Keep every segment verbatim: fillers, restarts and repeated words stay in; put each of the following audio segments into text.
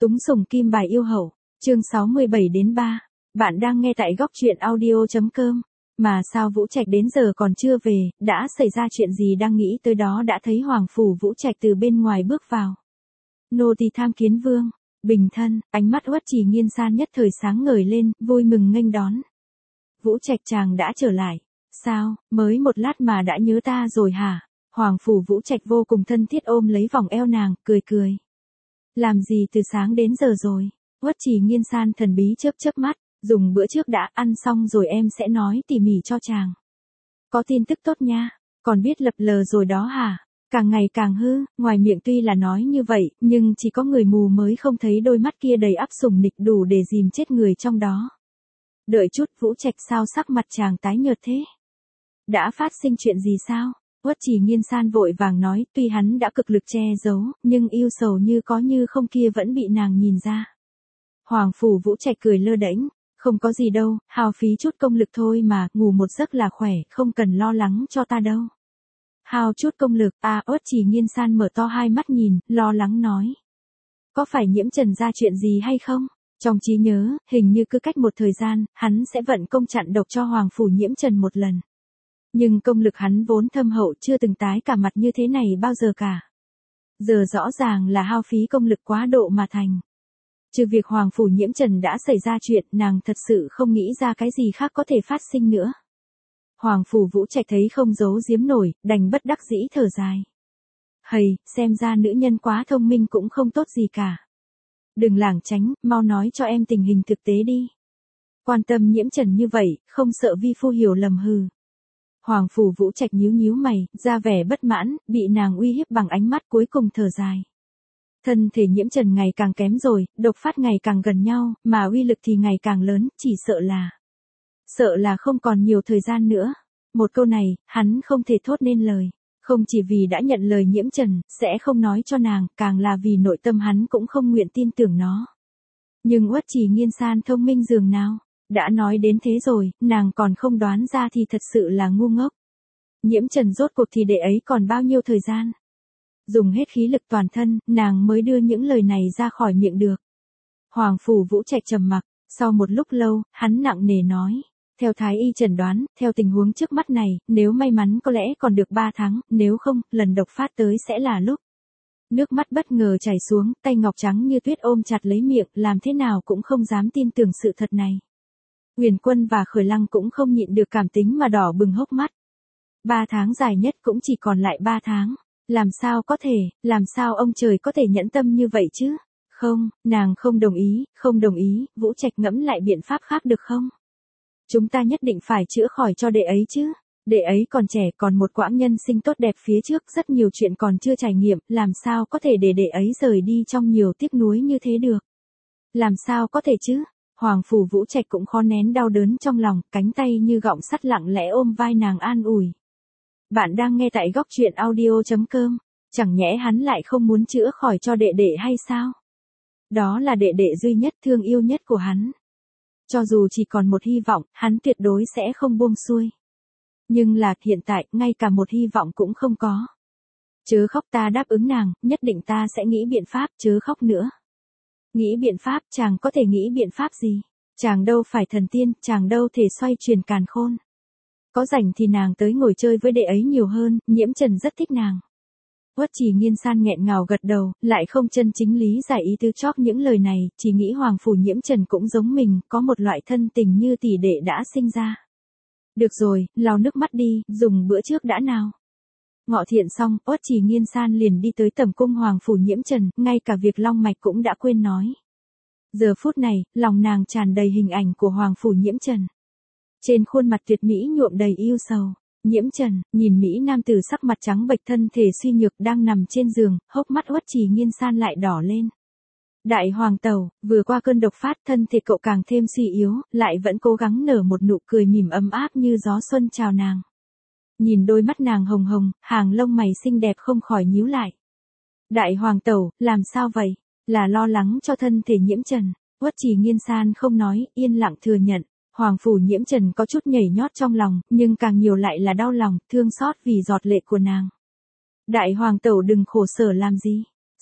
Túng sùng kim bài yêu hậu, chương sáu mươi bảy đến ba. Bạn đang nghe tại góc truyện audio chấm com. Mà sao Vũ Trạch đến giờ còn chưa về, đã xảy ra chuyện gì đang nghĩ tới đó đã thấy Hoàng Phủ Vũ Trạch từ bên ngoài bước vào. Nô tỳ tham kiến vương, bình thân, ánh mắt Uất Trì Nghiên San nhất thời sáng ngời lên, vui mừng nghênh đón. Vũ Trạch chàng đã trở lại, sao, mới một lát mà đã nhớ ta rồi hả? Hoàng Phủ Vũ Trạch vô cùng thân thiết ôm lấy vòng eo nàng, cười cười. Làm gì từ sáng đến giờ rồi? Uất Trì Nghiên San thần bí chớp chớp mắt, dùng bữa trước đã ăn xong rồi em sẽ nói tỉ mỉ cho chàng. Có tin tức tốt nha, còn biết lập lờ rồi đó hả? Càng ngày càng hư, ngoài miệng tuy là nói như vậy, nhưng chỉ có người mù mới không thấy đôi mắt kia đầy ắp sùng nịch đủ để dìm chết người trong đó. Đợi chút, Vũ Trạch sao sắc mặt chàng tái nhợt thế? Đã phát sinh chuyện gì sao? Uất Trì Nghiên San vội vàng nói, tuy hắn đã cực lực che giấu, nhưng yêu sầu như có như không kia vẫn bị nàng nhìn ra. Hoàng Phủ Vũ Trạch cười lơ đễnh, không có gì đâu, hao phí chút công lực thôi mà, ngủ một giấc là khỏe, không cần lo lắng cho ta đâu. Hao chút công lực, à, Uất Trì Nghiên San mở to hai mắt nhìn, lo lắng nói. Có phải Nhiễm Trần ra chuyện gì hay không? Trong trí nhớ, hình như cứ cách một thời gian, hắn sẽ vận công chặn độc cho Hoàng Phủ Nhiễm Trần một lần. Nhưng công lực hắn vốn thâm hậu chưa từng tái cả mặt như thế này bao giờ cả. Giờ rõ ràng là hao phí công lực quá độ mà thành. Trừ việc Hoàng Phủ Nhiễm Trần đã xảy ra chuyện, nàng thật sự không nghĩ ra cái gì khác có thể phát sinh nữa. Hoàng Phủ Vũ Trạch thấy không giấu giếm nổi, đành bất đắc dĩ thở dài. Hầy, xem ra nữ nhân quá thông minh cũng không tốt gì cả. Đừng lảng tránh, mau nói cho em tình hình thực tế đi. Quan tâm Nhiễm Trần như vậy, không sợ vi phu hiểu lầm hừ. Hoàng Phủ Vũ Trạch nhíu nhíu mày, ra vẻ bất mãn, bị nàng uy hiếp bằng ánh mắt cuối cùng thở dài. Thân thể Nhiễm Trần ngày càng kém rồi, độc phát ngày càng gần nhau, mà uy lực thì ngày càng lớn, chỉ sợ là... Sợ là không còn nhiều thời gian nữa. Một câu này, hắn không thể thốt nên lời. Không chỉ vì đã nhận lời Nhiễm Trần, sẽ không nói cho nàng, càng là vì nội tâm hắn cũng không nguyện tin tưởng nó. Nhưng Uất Trì Nghiên San thông minh dường nào? Đã nói đến thế rồi, nàng còn không đoán ra thì thật sự là ngu ngốc. Nhiễm Trần rốt cuộc thì đệ ấy còn bao nhiêu thời gian? Dùng hết khí lực toàn thân, nàng mới đưa những lời này ra khỏi miệng được. Hoàng Phủ Vũ Trạch trầm mặc, sau một lúc lâu, hắn nặng nề nói. Theo Thái Y chẩn đoán, theo tình huống trước mắt này, nếu may mắn có lẽ còn được ba tháng, nếu không, lần độc phát tới sẽ là lúc. Nước mắt bất ngờ chảy xuống, tay ngọc trắng như tuyết ôm chặt lấy miệng, làm thế nào cũng không dám tin tưởng sự thật này. Huyền Quân và Khởi Lăng cũng không nhịn được cảm tính mà đỏ bừng hốc mắt. Ba tháng dài nhất cũng chỉ còn lại ba tháng. Làm sao có thể, làm sao ông trời có thể nhẫn tâm như vậy chứ? Không, nàng không đồng ý, không đồng ý, Vũ Trạch ngẫm lại biện pháp khác được không? Chúng ta nhất định phải chữa khỏi cho đệ ấy chứ. Đệ ấy còn trẻ, còn một quãng nhân sinh tốt đẹp phía trước, rất nhiều chuyện còn chưa trải nghiệm, làm sao có thể để đệ ấy rời đi trong nhiều tiếc nuối như thế được? Làm sao có thể chứ? Hoàng Phủ Vũ Trạch cũng khó nén đau đớn trong lòng, cánh tay như gọng sắt lặng lẽ ôm vai nàng an ủi. Bạn đang nghe tại góc truyện audio chấm com, chẳng nhẽ hắn lại không muốn chữa khỏi cho đệ đệ hay sao? Đó là đệ đệ duy nhất thương yêu nhất của hắn. Cho dù chỉ còn một hy vọng, hắn tuyệt đối sẽ không buông xuôi. Nhưng là hiện tại, ngay cả một hy vọng cũng không có. Chớ khóc, ta đáp ứng nàng, nhất định ta sẽ nghĩ biện pháp, chớ khóc nữa. Nghĩ biện pháp, chàng có thể nghĩ biện pháp gì? Chàng đâu phải thần tiên, chàng đâu thể xoay chuyển càn khôn. Có rảnh thì nàng tới ngồi chơi với đệ ấy nhiều hơn, Nhiễm Trần rất thích nàng. Uất Trì Nghiên San nghẹn ngào gật đầu, lại không chân chính lý giải ý tứ chóp những lời này, chỉ nghĩ Hoàng Phủ Nhiễm Trần cũng giống mình, có một loại thân tình như tỷ đệ đã sinh ra. Được rồi, lau nước mắt đi, dùng bữa trước đã nào. Ngọ thiện xong, Uất Trì Nghiên San liền đi tới tẩm cung Hoàng Phủ Nhiễm Trần, ngay cả việc long mạch cũng đã quên nói. Giờ phút này, lòng nàng tràn đầy hình ảnh của Hoàng Phủ Nhiễm Trần. Trên khuôn mặt tuyệt mỹ nhuộm đầy yêu sầu. Nhiễm Trần, nhìn Mỹ nam tử sắc mặt trắng bệch thân thể suy nhược đang nằm trên giường, hốc mắt Uất Trì Nghiên San lại đỏ lên. Đại hoàng tẩu, vừa qua cơn độc phát thân thể cậu càng thêm suy yếu, lại vẫn cố gắng nở một nụ cười mỉm ấm áp như gió xuân chào nàng. Nhìn đôi mắt nàng hồng hồng, hàng lông mày xinh đẹp không khỏi nhíu lại. Đại hoàng tẩu, làm sao vậy? Là lo lắng cho thân thể Nhiễm Trần. Uất Trì Nghiên San không nói, yên lặng thừa nhận. Hoàng Phủ Nhiễm Trần có chút nhảy nhót trong lòng, nhưng càng nhiều lại là đau lòng, thương xót vì giọt lệ của nàng. Đại hoàng tẩu đừng khổ sở làm gì.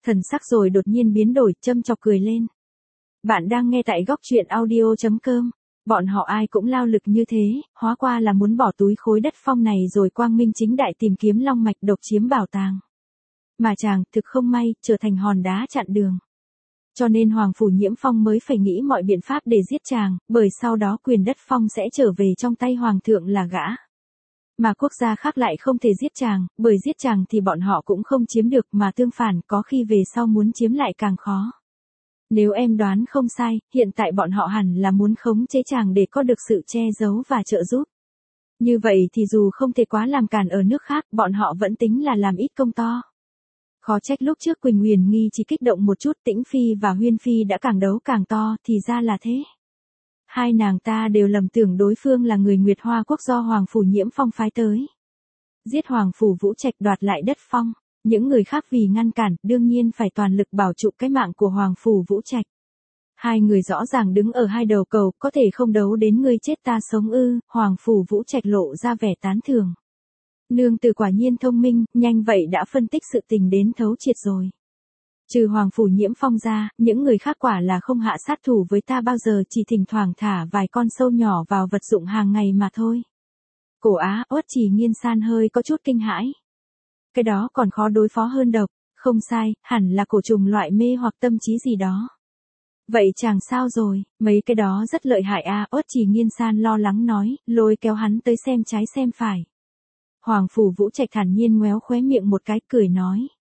Thần sắc rồi đột nhiên biến đổi, châm chọc cười lên. Bạn đang nghe tại góc truyện audio.com. Bọn họ ai cũng lao lực như thế, hóa qua là muốn bỏ túi khối đất phong này rồi quang minh chính đại tìm kiếm long mạch độc chiếm bảo tàng. Mà chàng, thực không may, trở thành hòn đá chặn đường. Cho nên Hoàng Phủ Nhiễm Phong mới phải nghĩ mọi biện pháp để giết chàng, bởi sau đó quyền đất phong sẽ trở về trong tay Hoàng thượng là gã. Mà quốc gia khác lại không thể giết chàng, bởi giết chàng thì bọn họ cũng không chiếm được mà tương phản có khi về sau muốn chiếm lại càng khó. Nếu em đoán không sai, hiện tại bọn họ hẳn là muốn khống chế chàng để có được sự che giấu và trợ giúp. Như vậy thì dù không thể quá làm cản ở nước khác, bọn họ vẫn tính là làm ít công to. Khó trách lúc trước Quỳnh Huyền Nghi chỉ kích động một chút, Tĩnh Phi và Huyên Phi đã càng đấu càng to, thì ra là thế. Hai nàng ta đều lầm tưởng đối phương là người Nguyệt Hoa quốc do Hoàng Phủ Nhiễm Phong phái tới. Giết Hoàng Phủ Vũ Trạch đoạt lại đất phong, những người khác vì ngăn cản, đương nhiên phải toàn lực bảo trụ cái mạng của Hoàng Phủ Vũ Trạch. Hai người rõ ràng đứng ở hai đầu cầu, có thể không đấu đến ngươi chết ta sống ư, Hoàng Phủ Vũ Trạch lộ ra vẻ tán thưởng. Nương tử quả nhiên thông minh, nhanh vậy đã phân tích sự tình đến thấu triệt rồi. Trừ Hoàng Phủ Nhiễm Phong ra, những người khác quả là không hạ sát thủ với ta bao giờ, chỉ thỉnh thoảng thả vài con sâu nhỏ vào vật dụng hàng ngày mà thôi. Cổ Á, Uất Trì Nghiên San hơi có chút kinh hãi. Cái đó còn khó đối phó hơn độc, không sai, hẳn là cổ trùng loại mê hoặc tâm trí gì đó. Vậy chàng sao rồi, mấy cái đó rất lợi hại à, Uất Trì Nghiên San lo lắng nói, lôi kéo hắn tới xem trái xem phải. Hoàng Phủ Vũ Trạch thản nhiên ngoéo khóe miệng một cái, cười nói.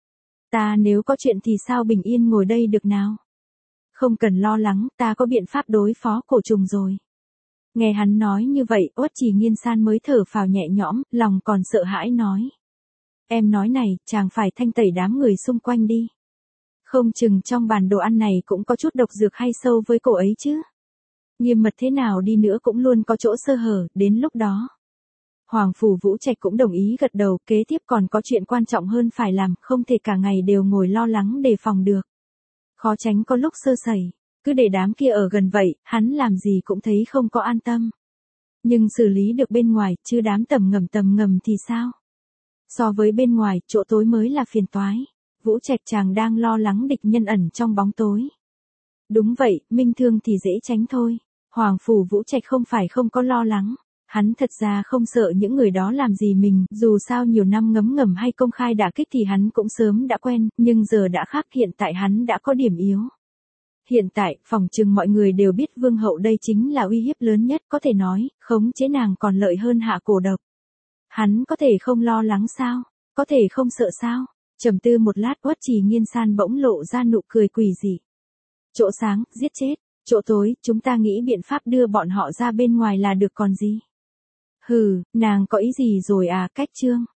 Ta nếu có chuyện thì sao bình yên ngồi đây được nào? Không cần lo lắng, ta có biện pháp đối phó cổ trùng rồi. Nghe hắn nói như vậy, Uất Trì Nghiên San mới thở phào nhẹ nhõm, lòng còn sợ hãi nói. Em nói này, chàng phải thanh tẩy đám người xung quanh đi. Không chừng trong bàn đồ ăn này cũng có chút độc dược hay sâu với cổ ấy chứ. Nghiêm mật thế nào đi nữa cũng luôn có chỗ sơ hở, đến lúc đó. Hoàng Phủ Vũ Trạch cũng đồng ý gật đầu, kế tiếp còn có chuyện quan trọng hơn phải làm, không thể cả ngày đều ngồi lo lắng đề phòng được. Khó tránh có lúc sơ sẩy, cứ để đám kia ở gần vậy, hắn làm gì cũng thấy không có an tâm. Nhưng xử lý được bên ngoài, chứ đám tầm ngầm tầm ngầm thì sao? So với bên ngoài, chỗ tối mới là phiền toái. Vũ Trạch chàng đang lo lắng địch nhân ẩn trong bóng tối. Đúng vậy, minh thương thì dễ tránh thôi. Hoàng Phủ Vũ Trạch không phải không có lo lắng. Hắn thật ra không sợ những người đó làm gì mình, dù sao nhiều năm ngấm ngầm hay công khai đả kích thì hắn cũng sớm đã quen, nhưng giờ đã khác, hiện tại hắn đã có điểm yếu. Hiện tại, phòng chừng mọi người đều biết vương hậu đây chính là uy hiếp lớn nhất, có thể nói, khống chế nàng còn lợi hơn hạ cổ độc. Hắn có thể không lo lắng sao? Có thể không sợ sao? Trầm tư một lát, Uất Trì Nghiên San bỗng lộ ra nụ cười quỷ dị. Chỗ sáng, giết chết, chỗ tối, chúng ta nghĩ biện pháp đưa bọn họ ra bên ngoài là được còn gì. Hừ, nàng có ý gì rồi à, cách trương.